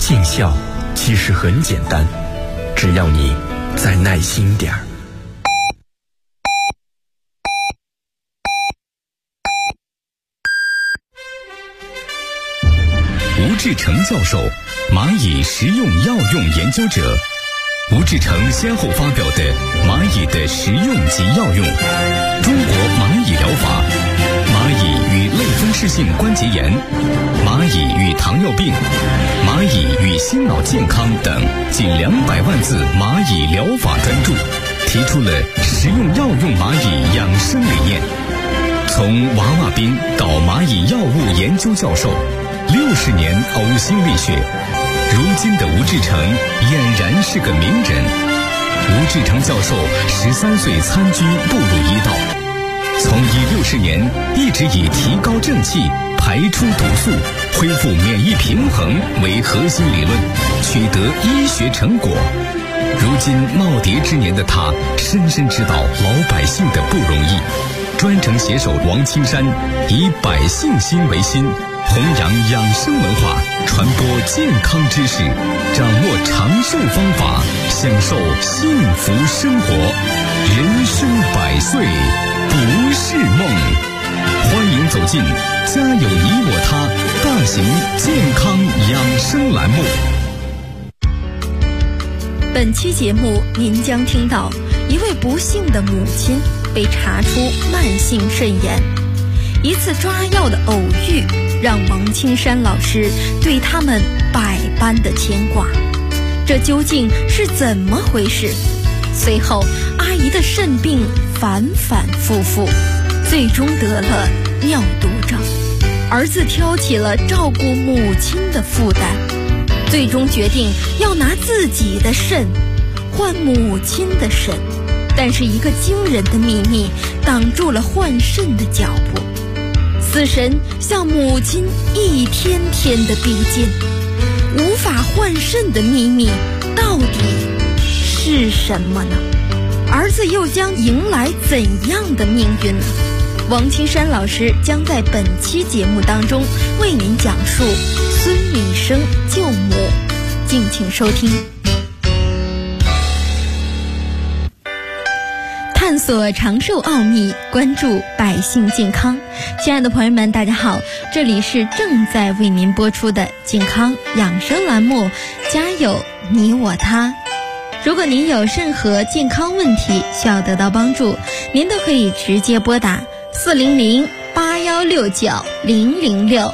尽孝其实很简单，只要你再耐心点儿。 吴志成教授，蚂蚁食用药用研究者。吴志成先后发表的《蚂蚁的食用及药用》、《中国蚂蚁疗法》、《蚂蚁与类风湿性关节炎》、《蚂蚁与糖尿病》、《蚂蚁与心脑健康》等近200万字蚂蚁疗法专著，提出了食用药用蚂蚁养生理念。从娃娃兵到蚂蚁药物研究教授，60年呕心沥血，如今的吴志成俨然是个名人。吴志成教授13岁参军步入医道，从医60年一直以提高正气、排出毒素、恢复免疫平衡为核心理论，取得医学成果。如今耄耋之年的他，深深知道老百姓的不容易，专程携手王青山，以百姓心为心，弘扬养生文化，传播健康知识，掌握长寿方法，享受幸福生活。人生100岁不是梦。欢迎走进家有你我他大型健康养生栏目。 本期节目您将听到一位不幸的母亲被查出慢性肾炎，一次抓药的偶遇让王青山老师对他们百般的牵挂，这究竟是怎么回事？随后阿姨的肾病反反复复，最终得了尿毒症，儿子挑起了照顾母亲的负担，最终决定要拿自己的肾换母亲的肾，但是一个惊人的秘密挡住了换肾的脚步。死神向母亲一天天的逼近，无法换肾的秘密到底是什么呢？儿子又将迎来怎样的命运呢？王青山老师将在本期节目当中为您讲述孙米生救母，敬请收听。探索长寿奥秘，关注百姓健康。亲爱的朋友们，大家好，这里是正在为您播出的健康养生栏目，家有你我他。如果您有任何健康问题需要得到帮助，您都可以直接拨打400-8169-006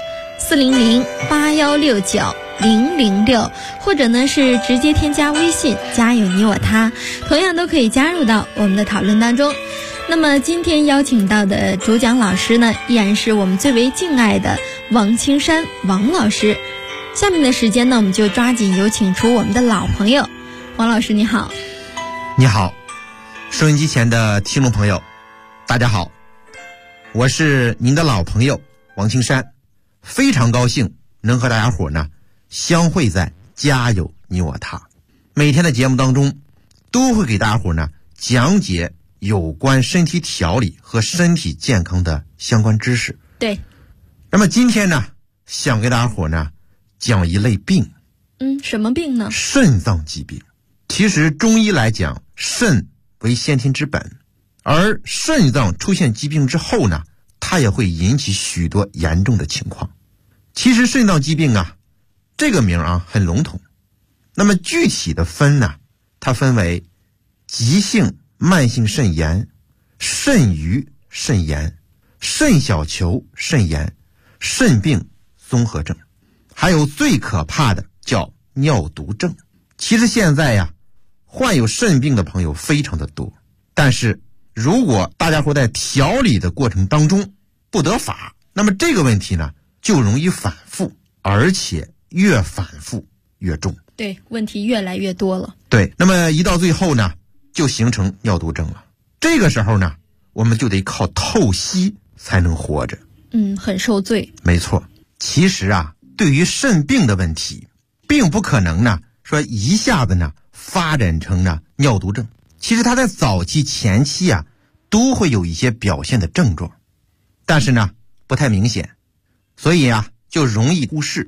400-8169-006，或者呢是直接添加微信家有你我他，同样都可以加入到我们的讨论当中。那么今天邀请到的主讲老师呢，依然是我们最为敬爱的王青山王老师。下面的时间呢，我们就抓紧有请出我们的老朋友王老师。你好。 你好，收音机前的听众朋友大家好，我是您的老朋友王青山，非常高兴能和大家伙呢相会在家有你我他。每天的节目当中都会给大家伙呢讲解有关身体调理和身体健康的相关知识。 对。 那么今天呢，想给大家伙呢讲一类病。 什么病呢？ 肾脏疾病。其实中医来讲，肾为先天之本，而肾脏出现疾病之后呢，它也会引起许多严重的情况。其实肾脏疾病啊，这个名啊很笼统。那么具体的分呢，它分为急性慢性肾炎、肾盂肾炎、肾小球肾炎、肾病综合症，还有最可怕的叫尿毒症。其实现在呀，患有肾病的朋友非常的多，但是如果大家伙在调理的过程当中不得法，那么这个问题呢就容易反复，而且越反复越重。 对，问题越来越多了。 对，那么一到最后呢，就形成尿毒症了。这个时候呢，我们就得靠透析才能活着。 很受罪。 没错。其实啊，对于肾病的问题，并不可能呢说一下子呢发展成呢尿毒症。其实它在早期前期啊都会有一些表现的症状，但是呢不太明显，所以啊就容易忽视。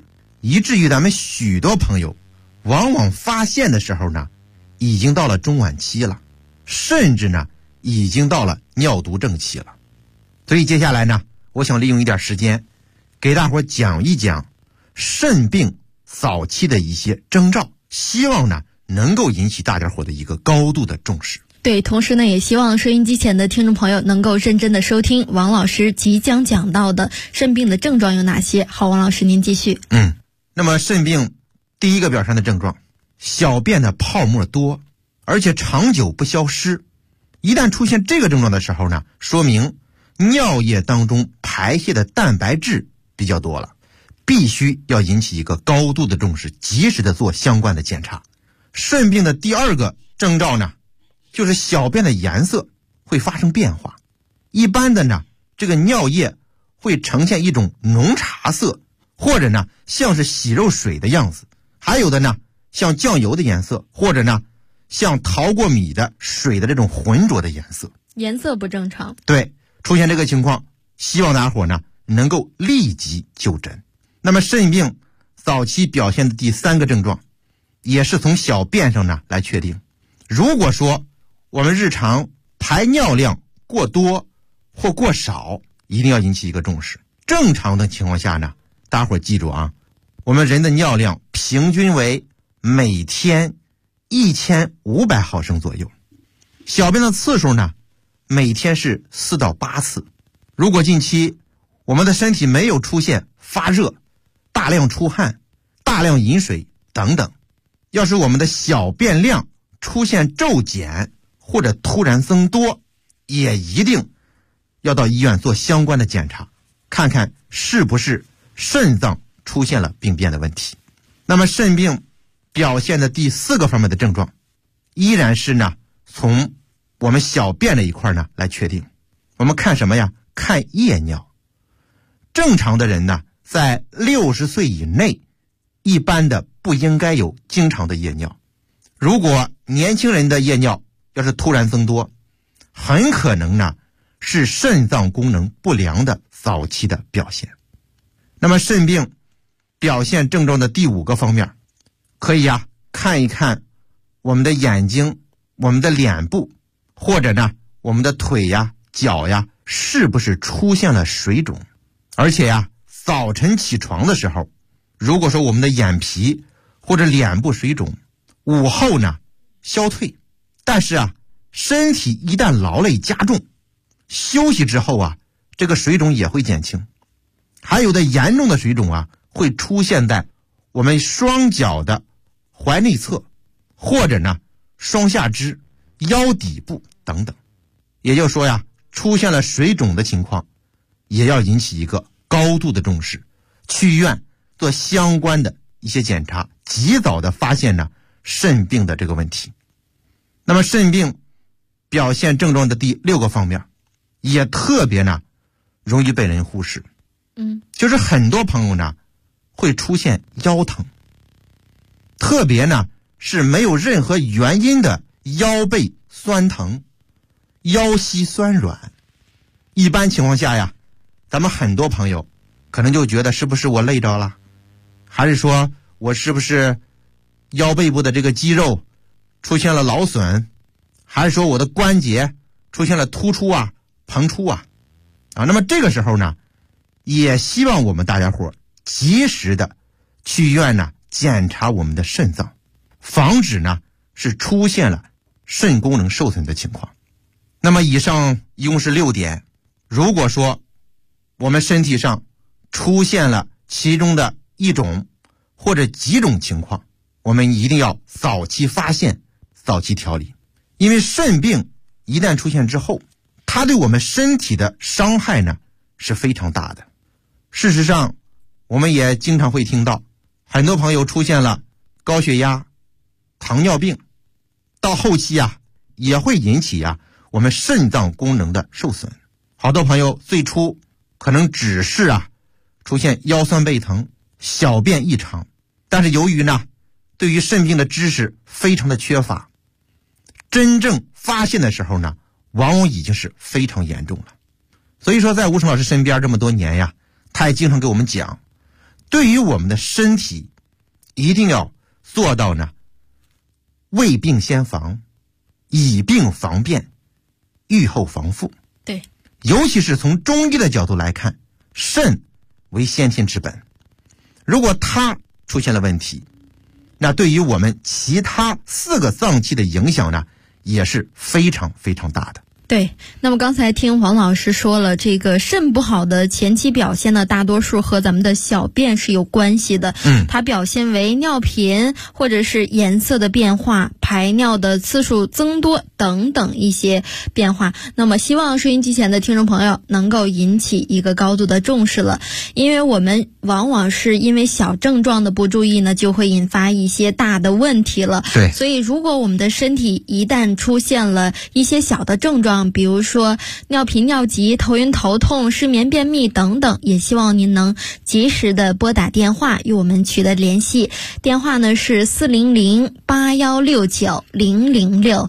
以至于咱们许多朋友往往发现的时候呢，已经到了中晚期了，甚至呢已经到了尿毒症期了。所以接下来呢，我想利用一点时间给大伙讲一讲肾病早期的一些征兆，希望呢能够引起大家伙的一个高度的重视。 对，同时呢，也希望收音机前的听众朋友能够认真的收听王老师即将讲到的肾病的症状有哪些。好，王老师您继续。 那么肾病第一个表现的症状，小便的泡沫多，而且长久不消失。一旦出现这个症状的时候呢，说明尿液当中排泄的蛋白质比较多了，必须要引起一个高度的重视，及时的做相关的检查。肾病的第二个征兆呢，就是小便的颜色会发生变化。一般的呢，这个尿液会呈现一种浓茶色，或者呢像是洗肉水的样子，还有的呢像酱油的颜色，或者呢像淘过米的水的这种浑浊的颜色， 颜色不正常。 对，出现这个情况，希望大家伙呢能够立即就诊。那么肾病早期表现的第三个症状，也是从小便上呢来确定。如果说我们日常排尿量过多或过少，一定要引起一个重视。正常的情况下呢，大伙记住啊，我们人的尿量平均为每天1500毫升左右，小便的次数呢，每天是4到8次。如果近期我们的身体没有出现发热、大量出汗、大量饮水等等，要是我们的小便量出现骤减或者突然增多，也一定要到医院做相关的检查，看看是不是肾脏出现了病变的问题。那么肾病表现的第四个方面的症状，依然是呢从我们小便这一块呢来确定。我们看什么呀？看夜尿。正常的人呢，在60岁以内，一般的不应该有经常的夜尿。如果年轻人的夜尿要是突然增多，很可能呢是肾脏功能不良的早期的表现。那么肾病表现症状的第五个方面，可以看一看我们的眼睛、我们的脸部，或者呢我们的腿脚是不是出现了水肿。而且早晨起床的时候，如果说我们的眼皮或者脸部水肿，午后呢消退，但是身体一旦劳累加重，休息之后这个水肿也会减轻。还有的严重的水肿会出现在我们双脚的踝内侧，或者呢双下肢、腰底部等等。也就是说出现了水肿的情况，也要引起一个高度的重视，去医院做相关的一些检查，及早的发现呢肾病的这个问题。那么肾病表现症状的第六个方面，也特别呢容易被人忽视。就是很多朋友呢会出现腰疼，特别呢是没有任何原因的腰背酸疼、腰膝酸软。一般情况下咱们很多朋友可能就觉得是不是我累着了，还是说我是不是腰背部的这个肌肉出现了劳损，还是说我的关节出现了突出膨出那么这个时候呢，也希望我们大家伙及时的去医院呢检查我们的肾脏，防止呢是出现了肾功能受损的情况。那么以上一共是6点，如果说我们身体上出现了其中的一种或者几种情况，我们一定要早期发现、早期调理。因为肾病一旦出现之后，它对我们身体的伤害呢是非常大的。事实上，我们也经常会听到很多朋友出现了高血压、糖尿病，到后期也会引起我们肾脏功能的受损。好多朋友最初可能只是出现腰酸背疼、小便异常，但是由于呢对于肾病的知识非常的缺乏，真正发现的时候呢往往已经是非常严重了。所以说在吴成老师身边这么多年他也经常给我们讲， 对于我们的身体一定要做到呢未病先防，以病防变，预后防复。 对， 尤其是从中医的角度来看，肾为先天之本，如果它出现了问题，那对于我们其他4个脏器的影响呢也是非常非常大的。 对，那么刚才听王老师说了，这个肾不好的前期表现呢，大多数和咱们的小便是有关系的。它表现为尿频，或者是颜色的变化、排尿的次数增多等等一些变化。那么希望收音机前的听众朋友能够引起一个高度的重视了，因为我们往往是因为小症状的不注意呢，就会引发一些大的问题了。 对， 所以如果我们的身体一旦出现了一些小的症状，比如说尿频、尿急、头晕、头痛、失眠、便秘等等，也希望您能及时的拨打电话与我们取得联系。电话呢是400-8169-006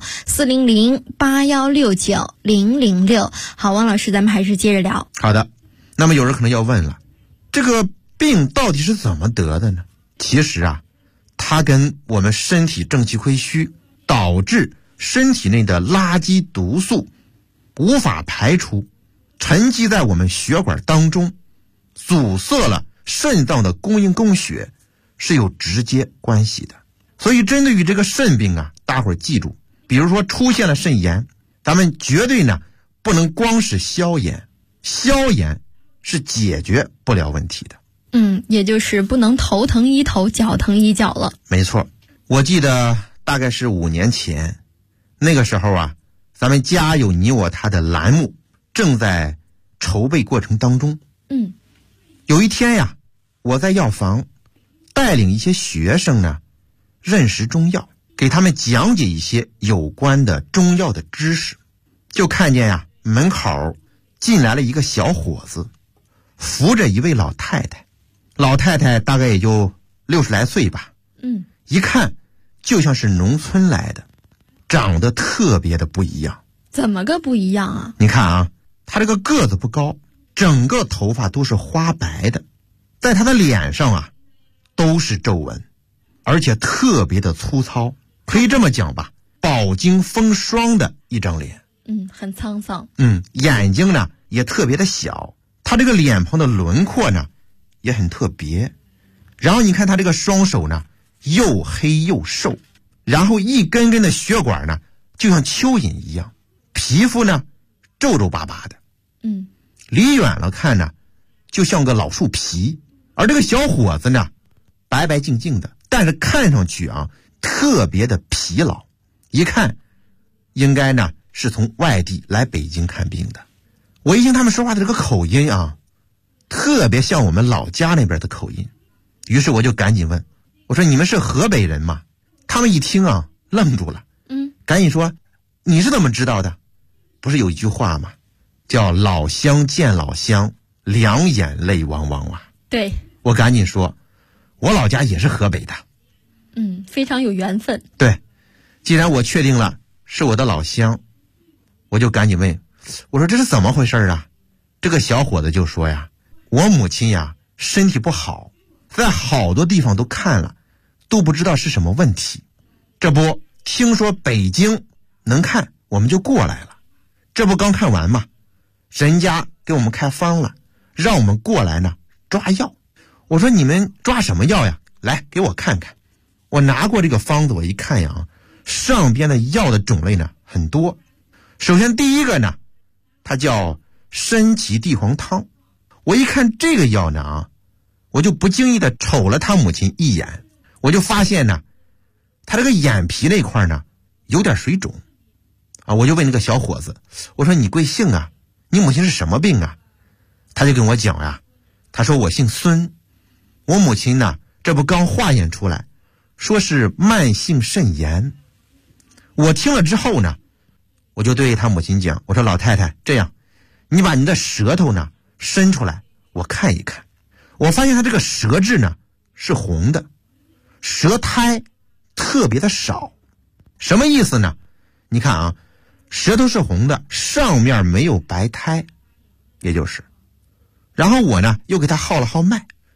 400-8169-006。好，王老师，咱们还是接着聊。 好的，那么有人可能要问了，这个病到底是怎么得的呢？其实啊，它跟我们身体正气亏虚，导致身体内的垃圾毒素无法排出，沉积在我们血管当中，阻塞了肾脏的供应供血，是有直接关系的。所以针对于这个肾病啊，大伙儿记住，比如说出现了肾炎，咱们绝对呢不能光是消炎，消炎是解决不了问题的。 也就是不能头疼医头，脚疼医脚了。 没错，我记得大概是5年前，那个时候啊，咱们家有你我他的栏目正在筹备过程当中。有一天呀，我在药房带领一些学生呢认识中药，给他们讲解一些有关的中药的知识，就看见呀门口进来了一个小伙子，扶着一位老太太，老太太大概也就60来岁吧，一看就像是农村来的，长得特别的不一样。 怎么个不一样啊？ 你看啊，她这个个子不高，整个头发都是花白的，在她的脸上啊都是皱纹，而且特别的粗糙，可以这么讲吧，饱经风霜的一张脸。 很沧桑。 眼睛呢也特别的小，她这个脸庞的轮廓呢也很特别。然后你看她这个双手呢又黑又瘦，然后一根根的血管呢就像蚯蚓一样，皮肤呢皱皱巴巴的，离远了看呢就像个老树皮。而这个小伙子呢白白净净的，但是看上去啊特别的疲劳，一看应该呢是从外地来北京看病的。我一听他们说话的这个口音啊，特别像我们老家那边的口音，于是我就赶紧问，我说你们是河北人吗？他们一听啊愣住了，赶紧说你是怎么知道的？不是有一句话吗？叫老乡见老乡，两眼泪汪汪啊。 对， 我赶紧说我老家也是河北的。 非常有缘分。 对，既然我确定了是我的老乡，我就赶紧问，我说这是怎么回事啊？这个小伙子就说呀，我母亲呀身体不好，在好多地方都看了，都不知道是什么问题，这不听说北京能看，我们就过来了。这不刚看完嘛，人家给我们开方了，让我们过来呢抓药。我说你们抓什么药呀？来给我看看。我拿过这个方子，我一看呀，上边的药的种类呢很多。首先第一个呢，它叫参脐地黄汤。我一看这个药呢我就不经意的瞅了他母亲一眼，我就发现呢他这个眼皮那块呢有点水肿啊。我就问那个小伙子，我说你贵姓啊？你母亲是什么病啊？他就跟我讲呀，他说我姓孙，我母亲呢这不刚化验出来，说是慢性肾炎。我听了之后呢，我就对他母亲讲，我说老太太，这样你把你的舌头呢伸出来，我看一看。我发现他这个舌质呢是红的，舌苔特别的少。什么意思呢？你看啊，舌头是红的，上面没有白苔，也就是。然后我呢又给他号了号脉，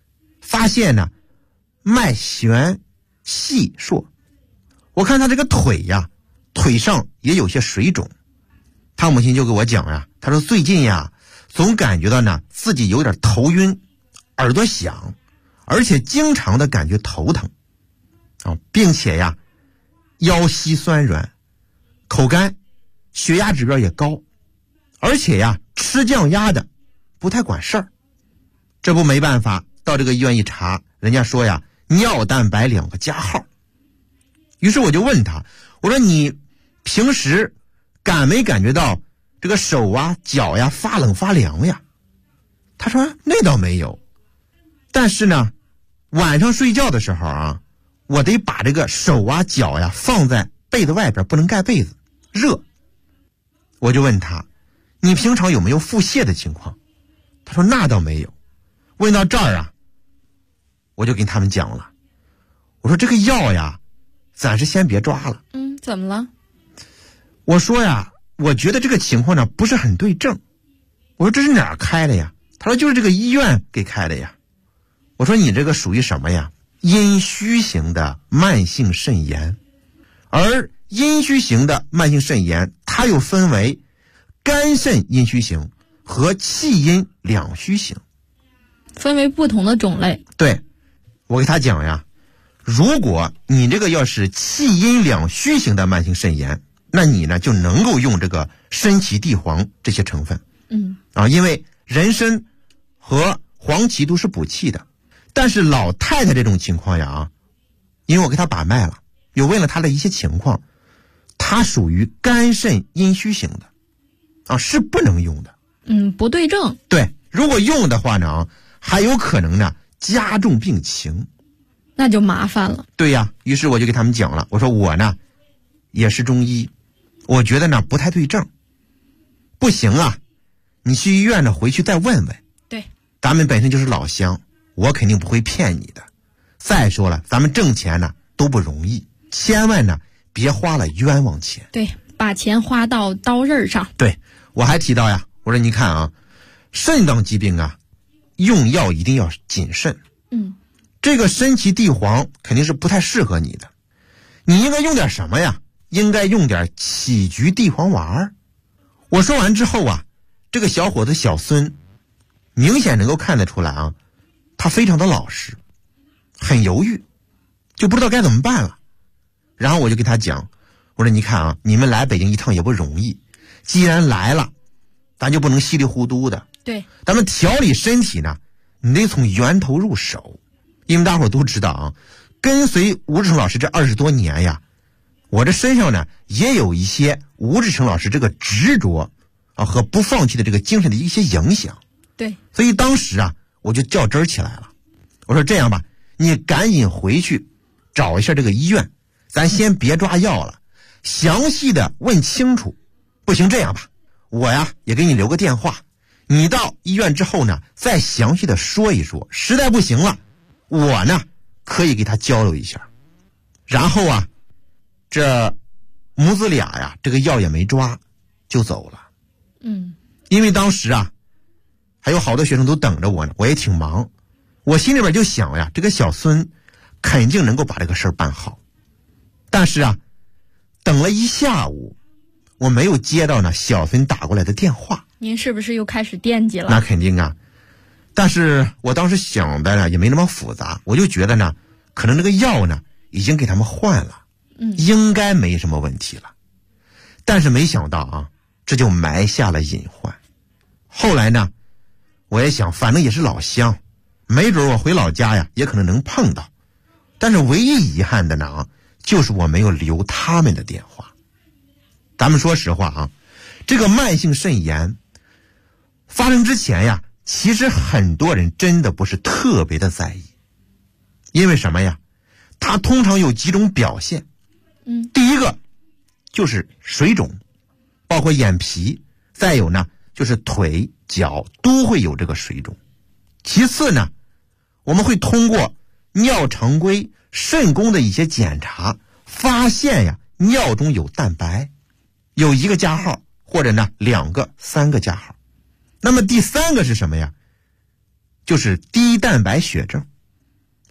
发现呢脉弦细硕，我看他这个腿呀，腿上也有些水肿。他母亲就给我讲呀，他说最近呀总感觉到呢自己有点头晕，耳朵响，而且经常的感觉头疼并且呀腰膝酸软，口干，血压指标也高，而且呀吃降压的不太管事儿。这不没办法，到这个医院一查，人家说呀尿蛋白2个加号。于是我就问他，我说你平时感没感觉到这个手啊脚呀发冷发凉呀？他说那倒没有，但是呢晚上睡觉的时候啊，我得把这个手啊脚呀放在被子外边，不能盖被子，热。我就问他，你平常有没有腹泻的情况？他说那倒没有。问到这儿啊，我就跟他们讲了，我说这个药呀暂时先别抓了。 怎么了？ 我说呀，我觉得这个情况呢不是很对症。我说这是哪儿开的呀？他说就是这个医院给开的呀。我说你这个属于什么呀？阴虚型的慢性肾炎。而阴虚型的慢性肾炎它又分为肝肾阴虚型和气阴两虚型， 分为不同的种类。 对，我给他讲呀，如果你这个要是气阴两虚型的慢性肾炎，那你呢就能够用这个参芪地黄这些成分。因为人参和黄芪都是补气的。但是老太太这种情况呀因为我给她把脉了，又问了她的一些情况，她属于肝肾阴虚型的是不能用的。 不对症。 对，如果用的话呢还有可能呢加重病情， 那就麻烦了。 对呀，于是我就给他们讲了，我说我呢也是中医，我觉得呢不太对症，不行啊，你去医院呢回去再问问。 对， 咱们本身就是老乡，我肯定不会骗你的。再说了，咱们挣钱呢都不容易，千万呢别花了冤枉钱。 对，把钱花到刀刃上。 对，我还提到呀，我说你看啊，肾脏疾病啊用药一定要谨慎。这个参芪地黄肯定是不太适合你的，你应该用点什么呀？应该用点杞菊地黄丸。我说完之后啊，这个小伙子小孙明显能够看得出来啊，他非常的老实，很犹豫，就不知道该怎么办了。然后我就跟他讲，我说你看啊，你们来北京一趟也不容易，既然来了，咱就不能稀里糊涂的。 对， 咱们调理身体呢，你得从源头入手。因为大伙都知道啊，跟随吴志成老师这20多年呀，我这身上呢也有一些吴志成老师这个执着和不放弃的这个精神的一些影响。 对， 所以当时啊我就较真儿起来了，我说这样吧，你赶紧回去找一下这个医院，咱先别抓药了，详细的问清楚。不行这样吧，我呀也给你留个电话，你到医院之后呢再详细的说一说，实在不行了我呢可以给他交流一下。然后啊这母子俩呀这个药也没抓就走了。因为当时啊还有好多学生都等着我呢，我也挺忙，我心里边就想呀，这个小孙肯定能够把这个事儿办好。但是啊等了一下午我没有接到呢小孙打过来的电话。 您是不是又开始惦记了？ 那肯定啊，但是我当时想的呢也没那么复杂，我就觉得呢可能这个药呢已经给他们换了，应该没什么问题了。但是没想到啊这就埋下了隐患。后来呢我也想反正也是老乡，没准我回老家呀也可能能碰到，但是唯一遗憾的呢就是我没有留他们的电话。咱们说实话啊，这个慢性肾炎发生之前呀，其实很多人真的不是特别的在意。因为什么呀？它通常有几种表现。第一个就是水肿，包括眼皮，再有呢就是腿脚都会有这个水肿。其次呢，我们会通过尿常规、肾功的一些检查，发现呀尿中有蛋白，有1个加号，或者呢2个、3个加号。那么第3个是什么呀？就是低蛋白血症。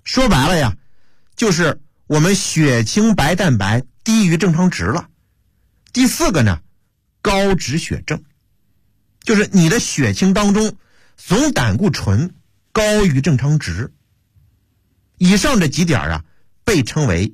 说白了呀，就是我们血清白蛋白低于正常值了。第4个呢，高脂血症，就是你的血清当中总胆固醇高于正常值。以上这几点啊，被称为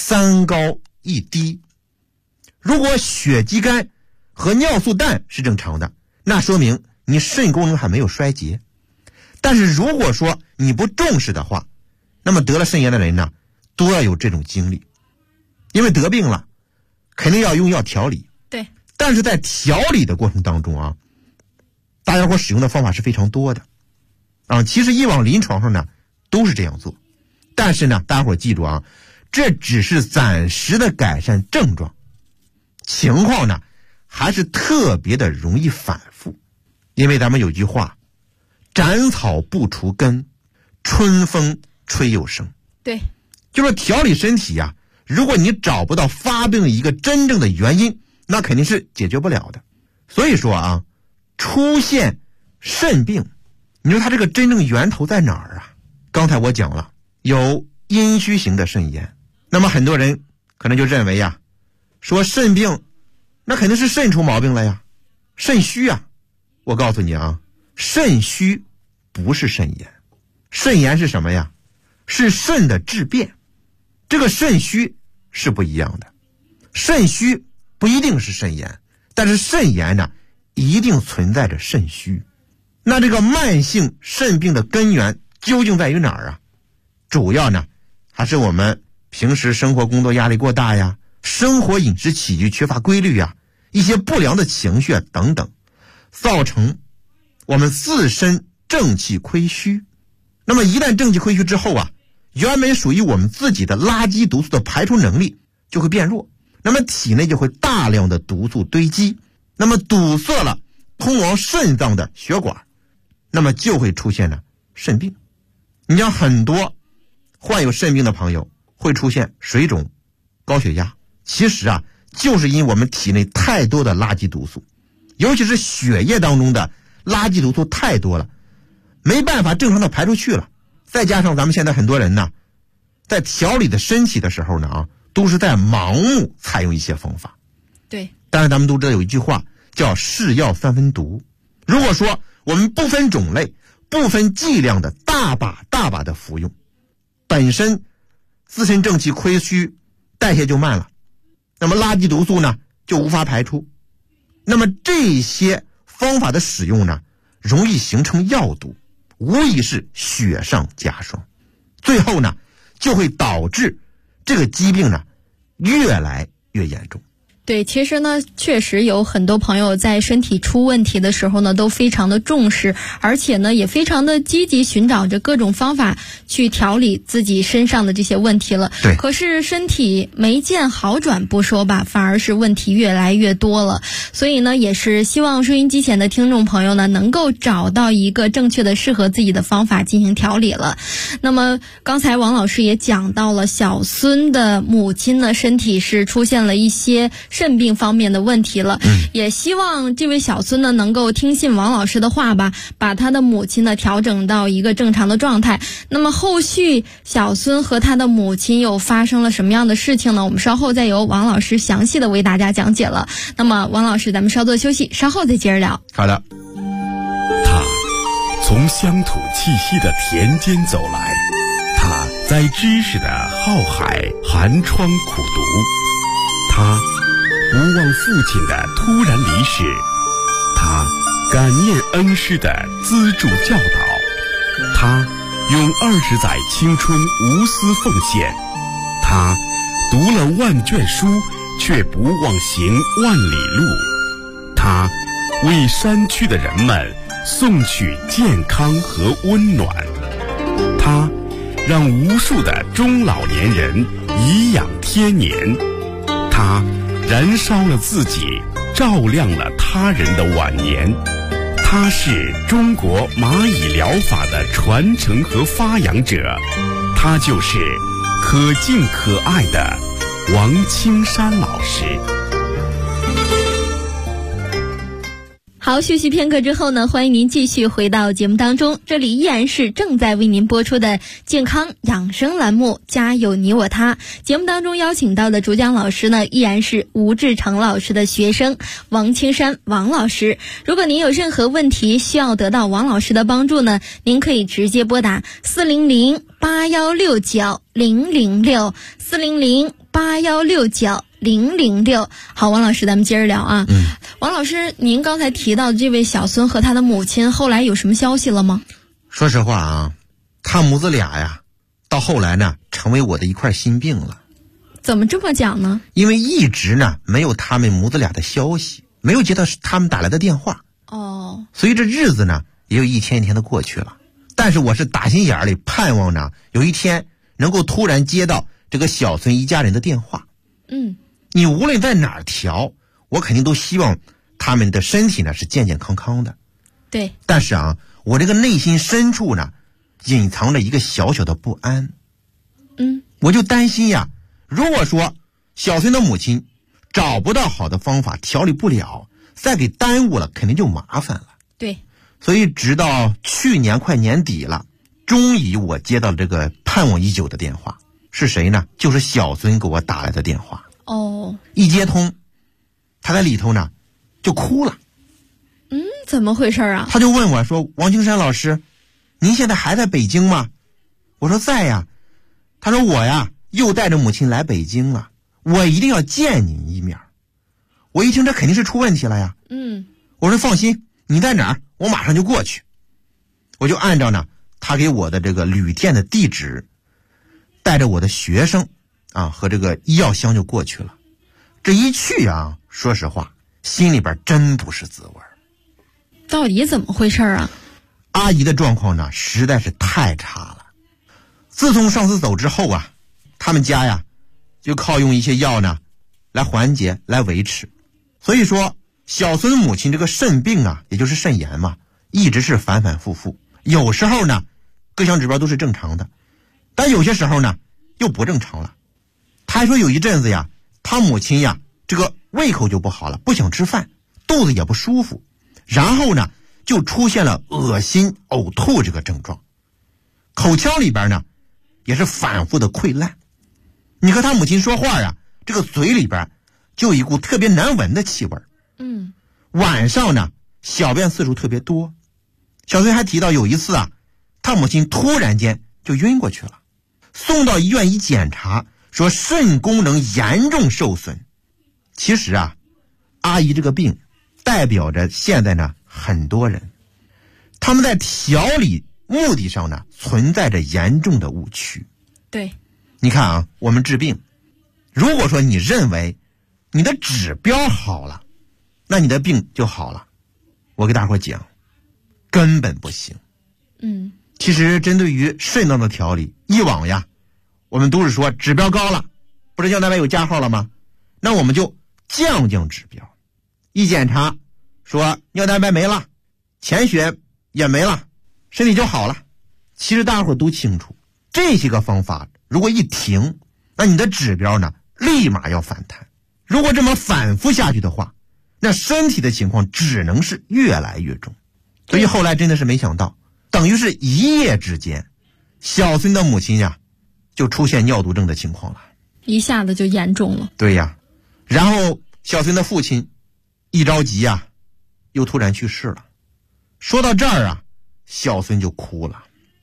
3高1低。如果血肌酐和尿素氮是正常的，那说明你肾功能还没有衰竭。但是如果说你不重视的话，那么得了肾炎的人呢，都要有这种经历。因为得病了，肯定要用药调理。 对。 但是在调理的过程当中啊，大家伙使用的方法是非常多的。其实以往临床上呢，都是这样做。但是呢，大家伙记住啊，这只是暂时的改善症状，情况呢，还是特别的容易反复。因为咱们有句话，斩草不除根，春风吹又生。 对， 就是调理身体呀，如果你找不到发病的一个真正的原因，那肯定是解决不了的。所以说啊，出现肾病，你说它这个真正源头在哪儿啊？刚才我讲了，有阴虚型的肾炎。那么很多人可能就认为呀，说肾病那肯定是肾出毛病了呀，肾虚啊。我告诉你啊，肾虚不是肾炎。肾炎是什么呀？是肾的质变。这个肾虚是不一样的。肾虚不一定是肾炎，但是肾炎呢，一定存在着肾虚。那这个慢性肾病的根源究竟在于哪儿啊？主要呢，还是我们平时生活工作压力过大呀，生活饮食起居缺乏规律呀，一些不良的情绪等等，造成我们自身正气亏虚。那么一旦正气亏虚之后啊，原本属于我们自己的垃圾毒素的排出能力就会变弱，那么体内就会大量的毒素堆积，那么堵塞了通往肾脏的血管，那么就会出现了肾病。你像很多患有肾病的朋友会出现水肿、高血压，其实啊，就是因为我们体内太多的垃圾毒素，尤其是血液当中的垃圾毒素太多了，没办法正常的排出去了。再加上咱们现在很多人呢，在调理的身体的时候呢都是在盲目采用一些方法。 对。 但是咱们都知道有一句话叫是药三分毒。如果说我们不分种类、不分剂量的大把的服用，本身自身正气亏虚，代谢就慢了，那么垃圾毒素呢就无法排出。那么这些方法的使用呢，容易形成药毒，无疑是雪上加霜，最后呢就会导致这个疾病呢越来越严重。 对，其实呢，确实有很多朋友在身体出问题的时候呢，都非常的重视，而且呢，也非常的积极寻找着各种方法去调理自己身上的这些问题了。 对。 可是身体没见好转不说吧，反而是问题越来越多了。所以呢，也是希望收音机前的听众朋友呢，能够找到一个正确的适合自己的方法进行调理了。那么刚才王老师也讲到了，小孙的母亲呢，身体是出现了一些肾病方面的问题了，也希望这位小孙呢能够听信王老师的话吧，把他的母亲呢调整到一个正常的状态。那么后续小孙和他的母亲又发生了什么样的事情呢？我们稍后再由王老师详细的为大家讲解了。那么王老师，咱们稍作休息，稍后再接着聊。 好的。 他从乡土气息的田间走来，他在知识的浩海寒窗苦读，他不忘父亲的突然离世，他感念恩师的资助教导，他用20载青春无私奉献，他读了万卷书却不忘行万里路，他为山区的人们送去健康和温暖，他让无数的中老年人颐养天年，他燃烧了自己，照亮了他人的晚年。他是中国蚂蚁疗法的传承和发扬者，他就是可敬可爱的王青山老师。 好，休息片刻之后呢，欢迎您继续回到节目当中，这里依然是正在为您播出的健康养生栏目，家有你我他。节目当中邀请到的主讲老师呢，依然是吴志成老师的学生王青山王老师。如果您有任何问题需要得到王老师的帮助呢，您可以直接拨打400-8169-006 400-8169-006。好，王老师，咱们接着聊啊。王老师，您刚才提到的这位小孙和他的母亲，后来有什么消息了吗？ 说实话啊，他母子俩呀，到后来呢，成为我的一块心病了。 怎么这么讲呢？ 因为一直呢没有他们母子俩的消息，没有接到他们打来的电话。 哦， 所以这日子呢，也有一天一天的过去了。但是我是打心眼里盼望呢，有一天能够突然接到这个小孙一家人的电话。你无论在哪儿调，我肯定都希望他们的身体呢是健健康康的。 对。 但是啊，我这个内心深处呢，隐藏着一个小小的不安。我就担心呀，如果说小孙的母亲找不到好的方法调理不了，再给耽误了，肯定就麻烦了。 对。 所以直到去年快年底了，终于我接到了这个盼望已久的电话。是谁呢？就是小孙给我打来的电话。一接通，他在里头呢就哭了。 怎么回事啊？ 他就问我说，王青山老师，您现在还在北京吗？我说在呀。他说我呀又带着母亲来北京了，我一定要见您一面。我一听这肯定是出问题了呀。我说放心，你在哪儿我马上就过去。我就按照呢他给我的这个旅店的地址，带着我的学生和这个医药箱就过去了。这一去啊，说实话心里边真不是滋味。 到底怎么回事啊？ 阿姨的状况呢实在是太差了。自从上次走之后啊，他们家呀就靠用一些药呢来缓解来维持。所以说小孙母亲这个肾病啊，也就是肾炎嘛，一直是反反复复。有时候呢各项指标都是正常的，但有些时候呢又不正常了。他还说有一阵子呀，他母亲呀这个胃口就不好了，不想吃饭，肚子也不舒服，然后呢就出现了恶心呕吐这个症状，口腔里边呢也是反复的溃烂。你和他母亲说话呀，这个嘴里边就有一股特别难闻的气味。晚上呢小便次数特别多。小孙还提到有一次啊，他母亲突然间就晕过去了，送到医院一检查，说肾功能严重受损。其实啊，阿姨这个病代表着现在呢很多人他们在调理目的上呢存在着严重的误区。 对。 你看啊，我们治病，如果说你认为你的指标好了，那你的病就好了。我给大伙讲，根本不行。其实针对于肾脏的调理，以往呀我们都是说指标高了，不是尿蛋白有加号了吗？那我们就降指标。一检查说尿蛋白没了，潜血也没了，身体就好了。其实大伙都清楚，这些个方法如果一停，那你的指标呢立马要反弹。如果这么反复下去的话，那身体的情况只能是越来越重。所以后来真的是没想到，等于是一夜之间，小孙的母亲呀就出现尿毒症的情况了， 一下子就严重了。 对呀。然后小孙的父亲一着急呀又突然去世了。说到这儿啊，小孙就哭了。